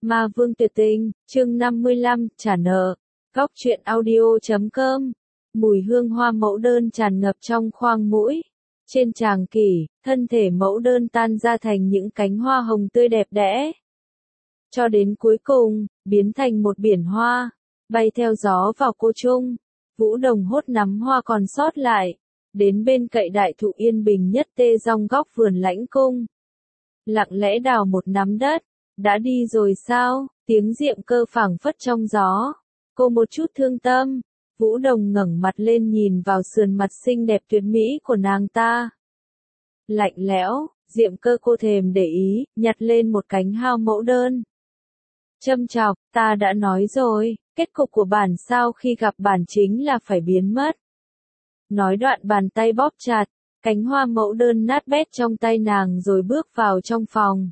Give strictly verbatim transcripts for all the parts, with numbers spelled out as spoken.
Ma Vương Tuyệt Tình, chương năm mươi lăm, trả nợ. Góc truyện audio chấm com. Mùi hương hoa mẫu đơn tràn ngập trong khoang mũi. Trên tràng kỷ, thân thể mẫu đơn tan ra thành những cánh hoa hồng tươi đẹp đẽ. Cho đến cuối cùng, biến thành một biển hoa, bay theo gió vào cô trung. Vũ Đồng hốt nắm hoa còn sót lại, đến bên cạnh đại thụ yên bình nhất tê rong góc vườn lãnh cung. Lặng lẽ đào một nắm đất. Đã đi rồi sao? Tiếng Diệm Cơ phảng phất trong gió. Cô một chút thương tâm. Vũ Đồng ngẩng mặt lên nhìn vào sườn mặt xinh đẹp tuyệt mỹ của nàng ta. Lạnh lẽo, Diệm Cơ cô thèm để ý, nhặt lên một cánh hao mẫu đơn. Châm chọc, ta đã nói rồi, kết cục của bản sao khi gặp bản chính là phải biến mất. Nói đoạn bàn tay bóp chặt, cánh hoa mẫu đơn nát bét trong tay nàng rồi bước vào trong phòng.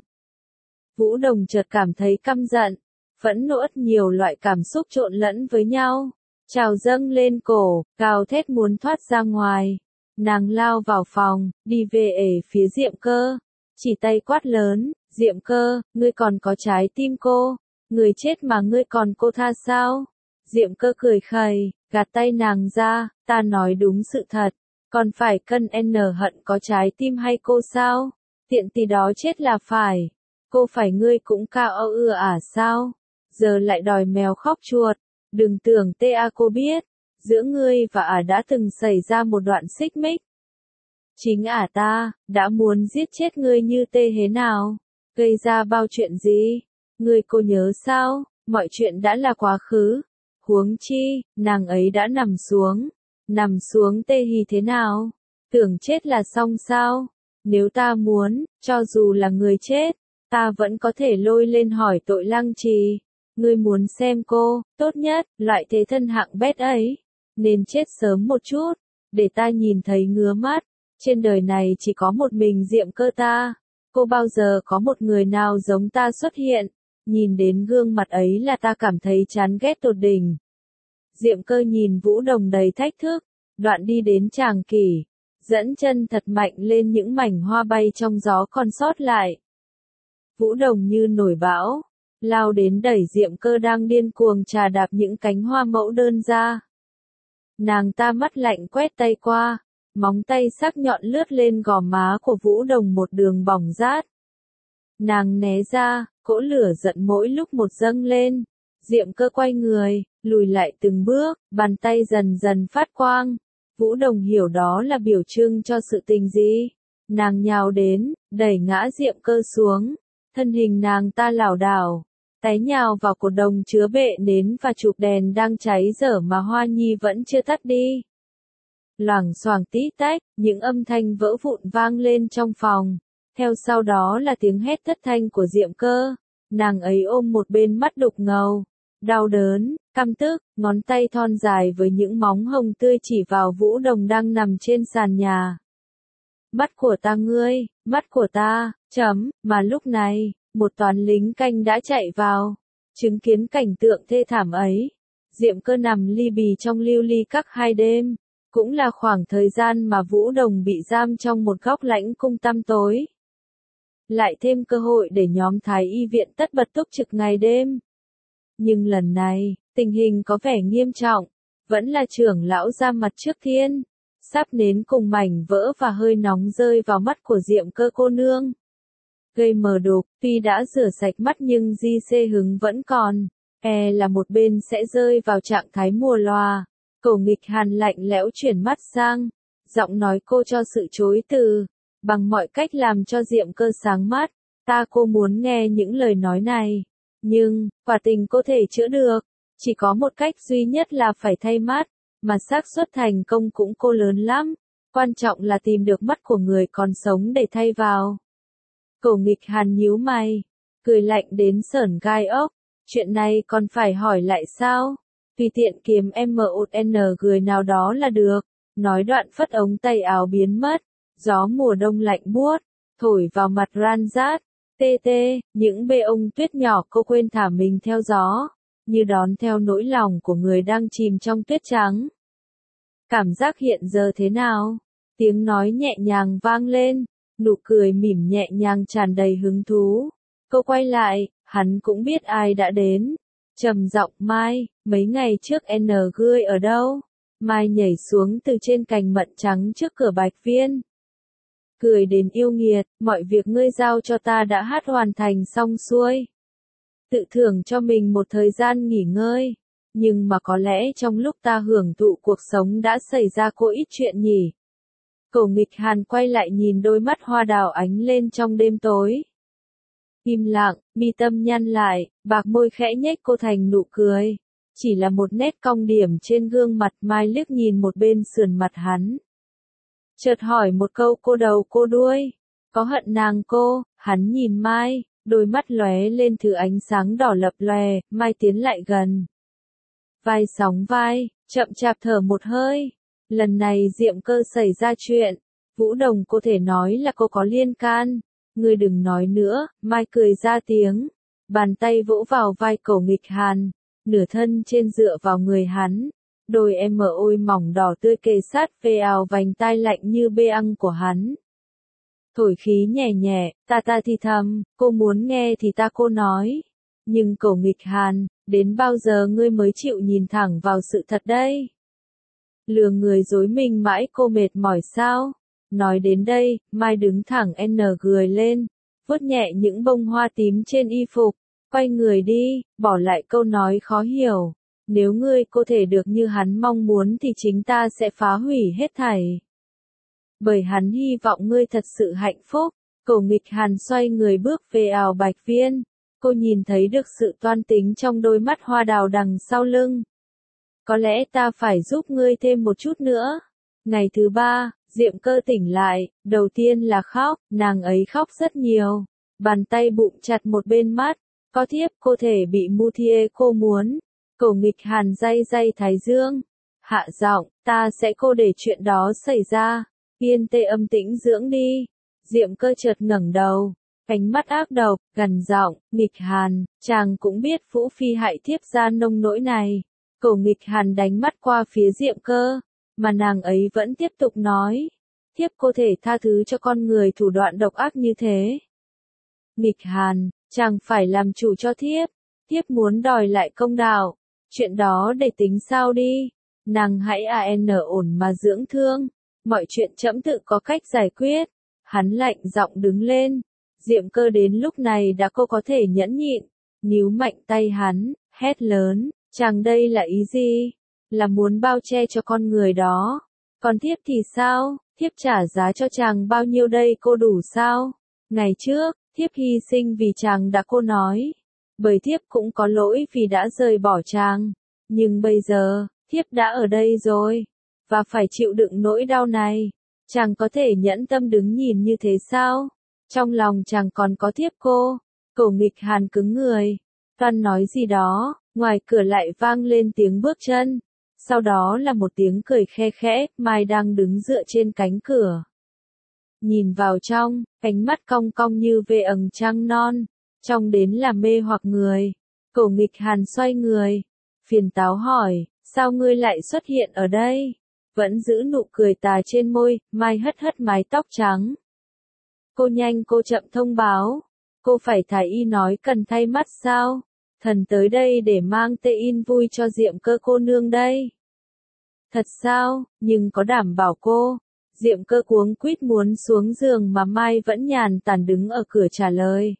Vũ Đồng chợt cảm thấy căm giận, phẫn nộ nhiều loại cảm xúc trộn lẫn với nhau, trào dâng lên cổ, gào thét muốn thoát ra ngoài. Nàng lao vào phòng, đi về ể phía Diệm Cơ, chỉ tay quát lớn, Diệm Cơ, ngươi còn có trái tim cô, người chết mà ngươi còn cô tha sao? Diệm Cơ cười khẩy, gạt tay nàng ra, ta nói đúng sự thật, còn phải cân n hận có trái tim hay cô sao? Tiện tì đó chết là phải. Cô phải ngươi cũng cao ơ ưa à sao? Giờ lại đòi mèo khóc chuột. Đừng tưởng tê a cô biết. Giữa ngươi và ả đã từng xảy ra một đoạn xích mích. Chính ả ta, đã muốn giết chết ngươi như tê hế nào. Gây ra bao chuyện gì? Ngươi cô nhớ sao? Mọi chuyện đã là quá khứ. Huống chi, nàng ấy đã nằm xuống. Nằm xuống tê hì thế nào? Tưởng chết là xong sao? Nếu ta muốn, cho dù là người chết, ta vẫn có thể lôi lên hỏi tội Lăng Trì. Ngươi muốn xem cô, tốt nhất, loại thế thân hạng bét ấy, nên chết sớm một chút, để ta nhìn thấy ngứa mắt. Trên đời này chỉ có một mình Diệm Cơ ta. Cô bao giờ có một người nào giống ta xuất hiện. Nhìn đến gương mặt ấy là ta cảm thấy chán ghét tột đỉnh. Diệm Cơ nhìn Vũ Đồng đầy thách thức, đoạn đi đến tràng kỷ, dẫn chân thật mạnh lên những mảnh hoa bay trong gió còn sót lại. Vũ Đồng như nổi bão, lao đến đẩy Diệm Cơ đang điên cuồng trà đạp những cánh hoa mẫu đơn ra. Nàng ta mắt lạnh quét tay qua, móng tay sắc nhọn lướt lên gò má của Vũ Đồng một đường bỏng rát. Nàng né ra, cỗ lửa giận mỗi lúc một dâng lên. Diệm Cơ quay người, lùi lại từng bước, bàn tay dần dần phát quang. Vũ Đồng hiểu đó là biểu trưng cho sự tình gì. Nàng nhào đến, đẩy ngã Diệm Cơ xuống. Thân hình nàng ta lảo đảo, té nhào vào cột đồng chứa bệ nến và chụp đèn đang cháy dở mà Hoa Nhi vẫn chưa tắt đi. Loảng xoảng tí tách, những âm thanh vỡ vụn vang lên trong phòng. Theo sau đó là tiếng hét thất thanh của Diệm Cơ. Nàng ấy ôm một bên mắt đục ngầu, đau đớn, căm tức, ngón tay thon dài với những móng hồng tươi chỉ vào Vũ Đồng đang nằm trên sàn nhà. Mắt của ta ngươi, mắt của ta, chấm, mà lúc này, một toán lính canh đã chạy vào, chứng kiến cảnh tượng thê thảm ấy. Diệm Cơ nằm li bì trong lưu ly các hai đêm, cũng là khoảng thời gian mà Vũ Đồng bị giam trong một góc lãnh cung tăm tối. Lại thêm cơ hội để nhóm Thái Y viện tất bật túc trực ngày đêm. Nhưng lần này, tình hình có vẻ nghiêm trọng, vẫn là trưởng lão ra mặt trước thiên. Sắp nến cùng mảnh vỡ và hơi nóng rơi vào mắt của Diệm Cơ cô nương. Gây mờ đục, tuy đã rửa sạch mắt nhưng di xê hứng vẫn còn, e là một bên sẽ rơi vào trạng thái mùa loà. Cổ Nghịch Hàn lạnh lẽo chuyển mắt sang, giọng nói cô cho sự chối từ, bằng mọi cách làm cho Diệm Cơ sáng mắt. Ta cô muốn nghe những lời nói này, nhưng, quả tình cô thể chữa được, chỉ có một cách duy nhất là phải thay mắt. Mà xác suất thành công cũng cô lớn lắm, quan trọng là tìm được mắt của người còn sống để thay vào. Cổ Nghịch Hàn nhíu mày, cười lạnh đến sởn gai ốc, chuyện này còn phải hỏi lại sao? Tùy tiện kiếm một n người nào đó là được. Nói đoạn phất ống tay áo biến mất, gió mùa đông lạnh buốt, thổi vào mặt ran rát, tê tê, những bê ông tuyết nhỏ cô quên thả mình theo gió. Như đón theo nỗi lòng của người đang chìm trong tuyết trắng. Cảm giác hiện giờ thế nào? Tiếng nói nhẹ nhàng vang lên, nụ cười mỉm nhẹ nhàng tràn đầy hứng thú. Cô quay lại, Hắn cũng biết ai đã đến. Trầm giọng Mai, mấy ngày trước N ngươi ở đâu? Mai nhảy xuống từ trên cành mận trắng trước cửa Bạch Viên. Cười đến yêu nghiệt, mọi việc ngươi giao cho ta đã hát hoàn thành xong xuôi. Tự thưởng cho mình một thời gian nghỉ ngơi. Nhưng mà có lẽ trong lúc ta hưởng thụ cuộc sống đã xảy ra cô ít chuyện nhỉ. Cổ Nghịch Hàn quay lại nhìn đôi mắt hoa đào ánh lên trong đêm tối. Im lặng, mi tâm nhăn lại, bạc môi khẽ nhếch cô thành nụ cười. Chỉ là một nét cong điểm trên gương mặt. Mai liếc nhìn một bên sườn mặt hắn. Chợt hỏi một câu cô đầu cô đuôi. Có hận nàng cô? Hắn nhìn Mai, đôi mắt lóe lên thứ ánh sáng đỏ lập lòe. Mai tiến lại gần. Vai sóng vai, chậm chạp thở một hơi. Lần này Diệm Cơ xảy ra chuyện. Vũ Đồng có thể nói là cô có liên can. Ngươi đừng nói nữa. Mai cười ra tiếng. Bàn tay vỗ vào vai Cổ Nghịch Hàn. Nửa thân trên dựa vào người hắn. Đôi em mở ôi mỏng đỏ tươi kề sát về ào vành tai lạnh như bê ăng của hắn. Thổi khí nhẹ nhẹ, ta ta thì thầm, cô muốn nghe thì ta cô nói. Nhưng Cổ Nghịch Hàn, đến bao giờ ngươi mới chịu nhìn thẳng vào sự thật đây? Lừa người dối mình mãi cô mệt mỏi sao? Nói đến đây, Mai đứng thẳng n người lên, vuốt nhẹ những bông hoa tím trên y phục, quay người đi, bỏ lại câu nói khó hiểu. Nếu ngươi có thể được như hắn mong muốn thì chính ta sẽ phá hủy hết thảy. Bởi hắn hy vọng ngươi thật sự hạnh phúc. Cổ Nghịch Hàn xoay người bước về ào Bạch Viên. Cô nhìn thấy được sự toan tính trong đôi mắt hoa đào đằng sau lưng. Có lẽ ta phải giúp ngươi thêm một chút nữa. Ngày thứ ba, Diệm Cơ tỉnh lại, đầu tiên là khóc, nàng ấy khóc rất nhiều. Bàn tay bụng chặt một bên mắt, có thiếp cô thể bị mu thia cô muốn. Cổ Nghịch Hàn day day thái dương. Hạ giọng, ta sẽ cô để chuyện đó xảy ra. Yên tê âm tĩnh dưỡng đi. Diệm Cơ chợt ngẩng đầu. Ánh mắt ác độc, gằn giọng, Nghịch Hàn, chàng cũng biết Vũ Phi hại thiếp ra nông nỗi này. Cổ Nghịch Hàn đánh mắt qua phía Diệm Cơ, mà nàng ấy vẫn tiếp tục nói. Thiếp có thể tha thứ cho con người thủ đoạn độc ác như thế. Nghịch Hàn, chàng phải làm chủ cho thiếp. Thiếp muốn đòi lại công đạo. Chuyện đó để tính sau đi. Nàng hãy an ổn mà dưỡng thương. Mọi chuyện trẫm tự có cách giải quyết. Hắn lạnh giọng đứng lên. Diệm Cơ đến lúc này đã cô có thể nhẫn nhịn. Níu mạnh tay hắn, hét lớn. Chàng đây là ý gì? Là muốn bao che cho con người đó. Còn thiếp thì sao? Thiếp trả giá cho chàng bao nhiêu đây cô đủ sao? Ngày trước, thiếp hy sinh vì chàng đã cô nói. Bởi thiếp cũng có lỗi vì đã rời bỏ chàng. Nhưng bây giờ, thiếp đã ở đây rồi. Và phải chịu đựng nỗi đau này. Chàng có thể nhẫn tâm đứng nhìn như thế sao? Trong lòng chàng còn có thiếp cô. Cổ Nghịch Hàn cứng người. Toan nói gì đó, ngoài cửa lại vang lên tiếng bước chân. Sau đó là một tiếng cười khe khẽ, Mai đang đứng dựa trên cánh cửa. Nhìn vào trong, ánh mắt cong cong như về ầng trăng non. Trong đến là mê hoặc người. Cổ Nghịch Hàn xoay người. Phiền táo hỏi, sao ngươi lại xuất hiện ở đây? Vẫn giữ nụ cười tà trên môi, Mai hất hất mái tóc trắng. Cô nhanh cô chậm thông báo. Cô phải thái y nói cần thay mắt sao? Thần tới đây để mang tê in vui cho Diệm Cơ cô nương đây. Thật sao, nhưng có đảm bảo cô. Diệm Cơ cuống quýt muốn xuống giường mà Mai vẫn nhàn tản đứng ở cửa trả lời.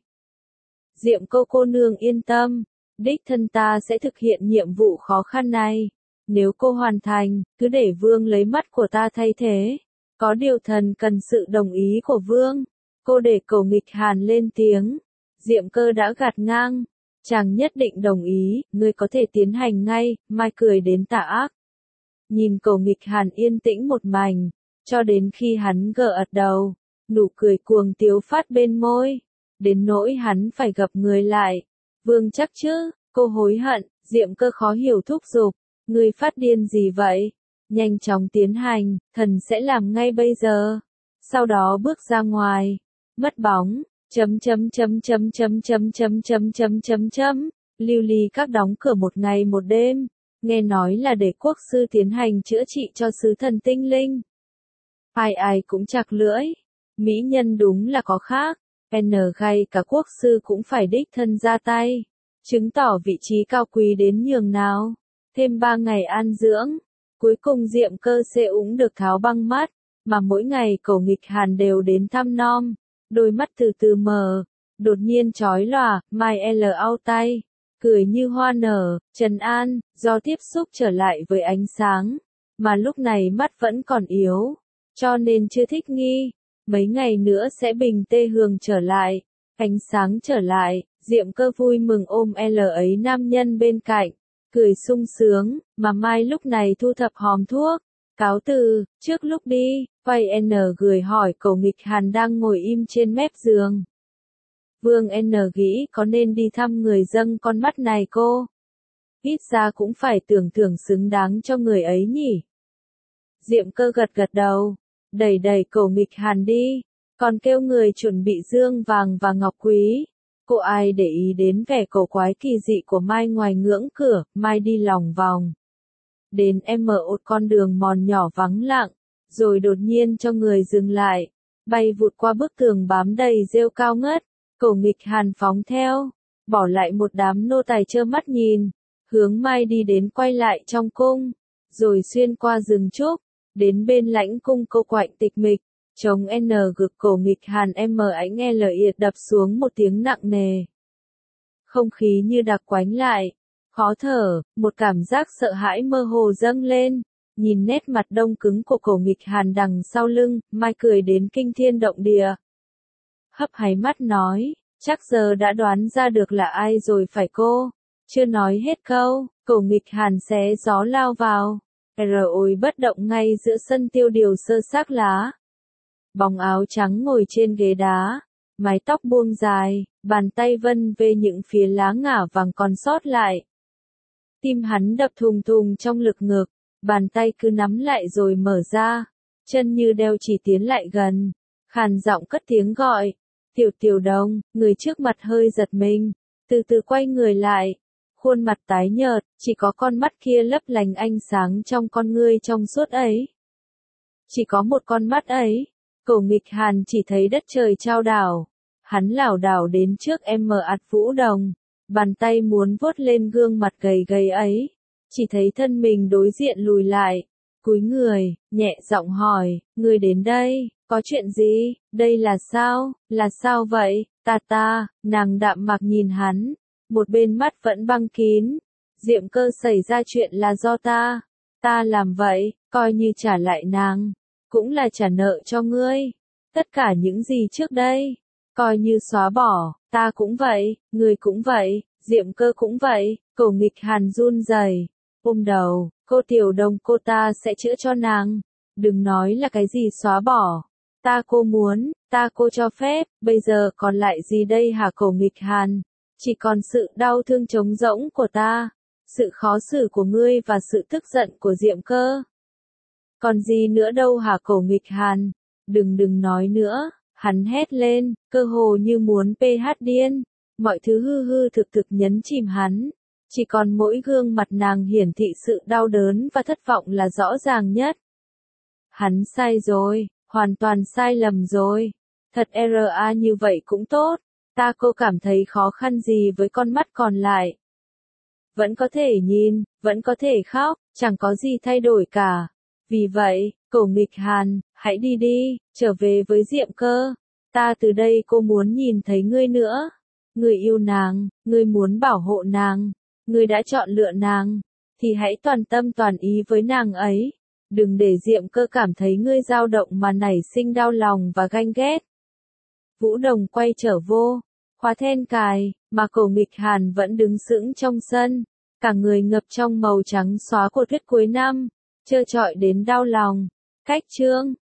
Diệm Cơ cô nương yên tâm, đích thân ta sẽ thực hiện nhiệm vụ khó khăn này. Nếu cô hoàn thành, cứ để vương lấy mắt của ta thay thế. Có điều thần cần sự đồng ý của vương. Cô để Cổ Nghịch Hàn lên tiếng. Diệm Cơ đã gạt ngang. Chàng nhất định đồng ý, ngươi có thể tiến hành ngay. Mai cười đến tà ác. Nhìn Cổ Nghịch Hàn yên tĩnh một mảnh, cho đến khi hắn gật ật đầu, nụ cười cuồng tiếu phát bên môi, đến nỗi hắn phải gập người lại. Vương chắc chứ? Cô hối hận. Diệm Cơ khó hiểu thúc giục, ngươi phát điên gì vậy? Nhanh chóng tiến hành, thần sẽ làm ngay bây giờ. Sau đó bước ra ngoài, mất bóng. Chấm chấm chấm chấm chấm chấm chấm chấm chấm chấm chấm. Lưu Ly Các đóng cửa một ngày một đêm. Nghe nói là để quốc sư tiến hành chữa trị cho sứ thần tinh linh. Ai ai cũng chặt lưỡi. Mỹ nhân đúng là có khác. N gay cả quốc sư cũng phải đích thân ra tay, chứng tỏ vị trí cao quý đến nhường nào. Thêm ba ngày an dưỡng, cuối cùng Diệm Cơ sẽ cũng được tháo băng mắt, mà mỗi ngày Cổ Nghịch Hàn đều đến thăm nom, đôi mắt từ từ mở, đột nhiên chói lòa, Mai L ao tay, cười như hoa nở, trấn an, do tiếp xúc trở lại với ánh sáng, mà lúc này mắt vẫn còn yếu, cho nên chưa thích nghi, mấy ngày nữa sẽ bình tê hường trở lại, ánh sáng trở lại, Diệm Cơ vui mừng ôm L ấy nam nhân bên cạnh, cười sung sướng, mà Mai lúc này thu thập hòm thuốc, cáo từ, trước lúc đi, quay N gửi hỏi Cổ Nghịch Hàn đang ngồi im trên mép giường. Vương N nghĩ có nên đi thăm người dâng con mắt này cô? Ít ra cũng phải tưởng thưởng xứng đáng cho người ấy nhỉ. Diệm Cơ gật gật đầu, đẩy đẩy Cổ Nghịch Hàn đi, còn kêu người chuẩn bị dương vàng và ngọc quý. Cô ai để ý đến vẻ cổ quái kỳ dị của Mai ngoài ngưỡng cửa, Mai đi lòng vòng. Đến em mở một con đường mòn nhỏ vắng lặng, rồi đột nhiên cho người dừng lại, bay vụt qua bức tường bám đầy rêu cao ngất, Cổ Nghịch Hàn phóng theo, bỏ lại một đám nô tài trơ mắt nhìn, hướng Mai đi đến quay lại trong cung, rồi xuyên qua rừng trúc, đến bên lãnh cung cô quạnh tịch mịch, chống N gực Cổ Nghịch Hàn em ánh L yệt đập xuống một tiếng nặng nề. Không khí như đặc quánh lại, khó thở, một cảm giác sợ hãi mơ hồ dâng lên, nhìn nét mặt đông cứng của Cổ Nghịch Hàn đằng sau lưng, Mai cười đến kinh thiên động địa. Hấp háy mắt nói, chắc giờ đã đoán ra được là ai rồi phải cô, chưa nói hết câu, Cổ Nghịch Hàn xé gió lao vào, rồi bất động ngay giữa sân tiêu điều sơ xác lá. Bóng áo trắng ngồi trên ghế đá, mái tóc buông dài, bàn tay vân về những phía lá ngả vàng còn sót lại. Tim hắn đập thùng thùng trong lực ngực, bàn tay cứ nắm lại rồi mở ra, chân như đeo chỉ tiến lại gần, khàn giọng cất tiếng gọi, Tiểu Tiểu Đồng, người trước mặt hơi giật mình, từ từ quay người lại, khuôn mặt tái nhợt, chỉ có con mắt kia lấp lánh ánh sáng trong con ngươi trong suốt ấy. Chỉ có một con mắt ấy. Cổ Nghịch Hàn chỉ thấy đất trời chao đảo, hắn lảo đảo đến trước em mở ạt Vũ Đồng, bàn tay muốn vuốt lên gương mặt gầy gầy ấy, chỉ thấy thân mình đối diện lùi lại, cúi người, nhẹ giọng hỏi, người đến đây, có chuyện gì, đây là sao, là sao vậy, ta ta, nàng đạm mạc nhìn hắn, một bên mắt vẫn băng kín, Diệm Cơ xảy ra chuyện là do ta, ta làm vậy, coi như trả lại nàng. Cũng là trả nợ cho ngươi. Tất cả những gì trước đây, coi như xóa bỏ, ta cũng vậy, ngươi cũng vậy, Diệm Cơ cũng vậy, Cổ Nghịch Hàn run rẩy, ôm đầu, cô Tiểu Đồng cô ta sẽ chữa cho nàng. Đừng nói là cái gì xóa bỏ. Ta cô muốn, ta cô cho phép, bây giờ còn lại gì đây hả Cổ Nghịch Hàn? Chỉ còn sự đau thương trống rỗng của ta, sự khó xử của ngươi và sự tức giận của Diệm Cơ. Còn gì nữa đâu hả Cổ Nghịch Hàn? Đừng đừng nói nữa, hắn hét lên, cơ hồ như muốn ph điên. Mọi thứ hư hư thực thực nhấn chìm hắn. Chỉ còn mỗi gương mặt nàng hiển thị sự đau đớn và thất vọng là rõ ràng nhất. Hắn sai rồi, hoàn toàn sai lầm rồi. Thật ra như vậy cũng tốt. Ta cô cảm thấy khó khăn gì với con mắt còn lại. Vẫn có thể nhìn, vẫn có thể khóc, chẳng có gì thay đổi cả. Vì vậy, Cổ Nghịch Hàn, hãy đi đi, trở về với Diệm Cơ. Ta từ đây cô muốn nhìn thấy ngươi nữa. Ngươi yêu nàng, ngươi muốn bảo hộ nàng, ngươi đã chọn lựa nàng, thì hãy toàn tâm toàn ý với nàng ấy. Đừng để Diệm Cơ cảm thấy ngươi dao động mà nảy sinh đau lòng và ganh ghét. Vũ Đồng quay trở vô, khóa then cài, mà Cổ Nghịch Hàn vẫn đứng sững trong sân, cả người ngập trong màu trắng xóa của tuyết cuối năm, trơ trọi đến đau lòng. Cách chương